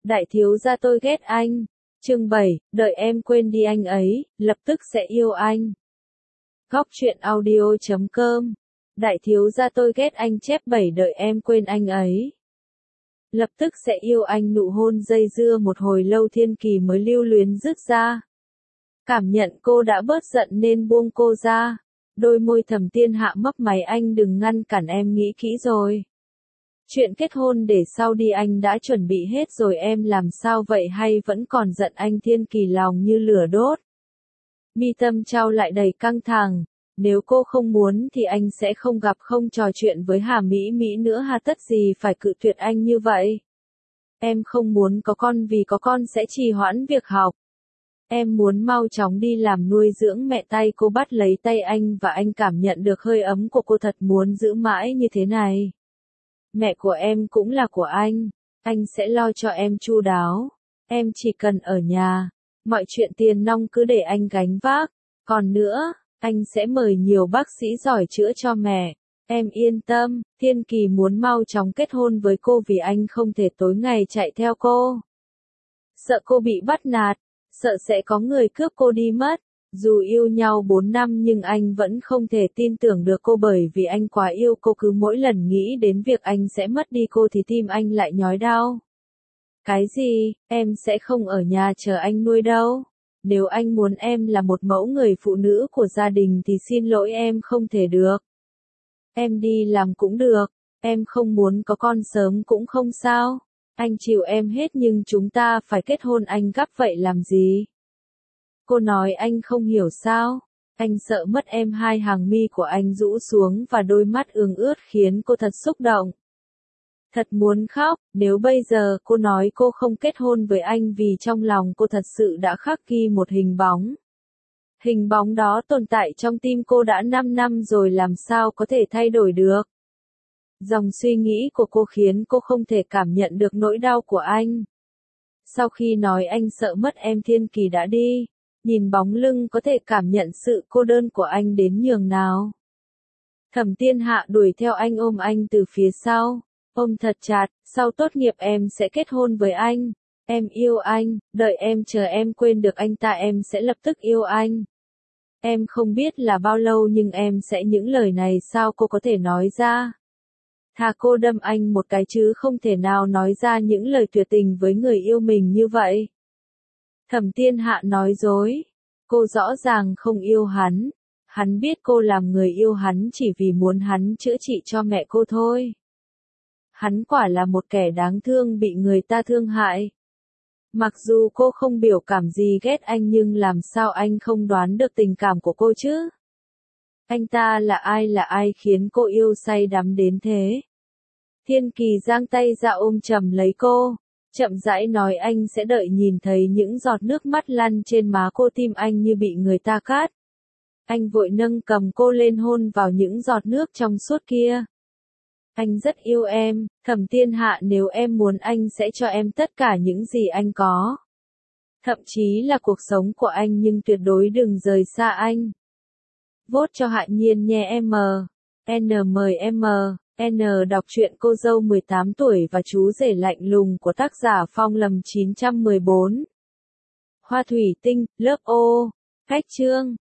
Đại thiếu gia tôi ghét anh. Chương 7, đợi em quên đi anh ấy, lập tức sẽ yêu anh. Góc truyện audio.com. Đại thiếu gia tôi ghét anh chép 7 đợi em quên anh ấy. Lập tức sẽ yêu anh, nụ hôn dây dưa một hồi lâu Thiên Kỳ mới lưu luyến dứt ra. Cảm nhận cô đã bớt giận nên buông cô ra. Đôi môi Thẩm Tiên Hạ mấp máy, anh đừng ngăn cản, em nghĩ kỹ rồi. Chuyện kết hôn để sau đi, anh đã chuẩn bị hết rồi, em làm sao vậy hay vẫn còn giận anh? Thiên Kỳ lòng như lửa đốt. Mi tâm trao lại đầy căng thẳng. Nếu cô không muốn thì anh sẽ không gặp không trò chuyện với Hà Mỹ Mỹ nữa, hà tất gì phải cự tuyệt anh như vậy. Em không muốn có con vì có con sẽ trì hoãn việc học. Em muốn mau chóng đi làm nuôi dưỡng mẹ. Tay cô bắt lấy tay anh và anh cảm nhận được hơi ấm của cô, thật muốn giữ mãi như thế này. Mẹ của em cũng là của anh sẽ lo cho em chu đáo. Em chỉ cần ở nhà, mọi chuyện tiền nong cứ để anh gánh vác. Còn nữa, anh sẽ mời nhiều bác sĩ giỏi chữa cho mẹ. Em yên tâm. Thiên Kỳ muốn mau chóng kết hôn với cô vì anh không thể tối ngày chạy theo cô. Sợ cô bị bắt nạt, sợ sẽ có người cướp cô đi mất. Dù yêu nhau 4 năm nhưng anh vẫn không thể tin tưởng được cô, bởi vì anh quá yêu cô, cứ mỗi lần nghĩ đến việc anh sẽ mất đi cô thì tim anh lại nhói đau. Cái gì? Em sẽ không ở nhà chờ anh nuôi đâu. Nếu anh muốn em là một mẫu người phụ nữ của gia đình thì xin lỗi, em không thể được. Em đi làm cũng được, em không muốn có con sớm cũng không sao. Anh chịu em hết nhưng chúng ta phải kết hôn, anh gấp vậy làm gì? Cô nói anh không hiểu sao? Anh sợ mất em. Hai hàng mi của anh rũ xuống và đôi mắt ương ướt khiến cô thật xúc động. Thật muốn khóc. Nếu bây giờ cô nói cô không kết hôn với anh vì trong lòng cô thật sự đã khắc ghi một hình bóng. Hình bóng đó tồn tại trong tim cô đã 5 năm rồi, làm sao có thể thay đổi được. Dòng suy nghĩ của cô khiến cô không thể cảm nhận được nỗi đau của anh. Sau khi nói anh sợ mất em, Thiên Kỳ đã đi. Nhìn bóng lưng có thể cảm nhận sự cô đơn của anh đến nhường nào. Thẩm Tiên Hạ đuổi theo anh, ôm anh từ phía sau. Ôm thật chặt. Sau tốt nghiệp em sẽ kết hôn với anh. Em yêu anh, đợi em chờ em quên được anh ta em sẽ lập tức yêu anh. Em không biết là bao lâu nhưng em sẽ, những lời này sao cô có thể nói ra. Thà cô đâm anh một cái chứ không thể nào nói ra những lời tuyệt tình với người yêu mình như vậy. Thẩm Tiên Hạ nói dối. Cô rõ ràng không yêu hắn. Hắn biết cô làm người yêu hắn chỉ vì muốn hắn chữa trị cho mẹ cô thôi. Hắn quả là một kẻ đáng thương, bị người ta thương hại. Mặc dù cô không biểu cảm gì ghét anh nhưng làm sao anh không đoán được tình cảm của cô chứ? Anh ta là ai khiến cô yêu say đắm đến thế? Thiên Kỳ giang tay ra ôm chầm lấy cô. Chậm rãi nói anh sẽ đợi, nhìn thấy những giọt nước mắt lăn trên má cô, tim anh như bị người ta cắt. Anh vội nâng cầm cô lên hôn vào những giọt nước trong suốt kia. Anh rất yêu em, Thẩm Tiên Hạ, nếu em muốn anh sẽ cho em tất cả những gì anh có. Thậm chí là cuộc sống của anh, nhưng tuyệt đối đừng rời xa anh. Vote cho Hạ Nhiên nhé em. N mời em. N đọc truyện Cô dâu 18 tuổi và chú rể lạnh lùng của tác giả Phong Lầm 914. Hoa thủy tinh, lớp O. Cách chương.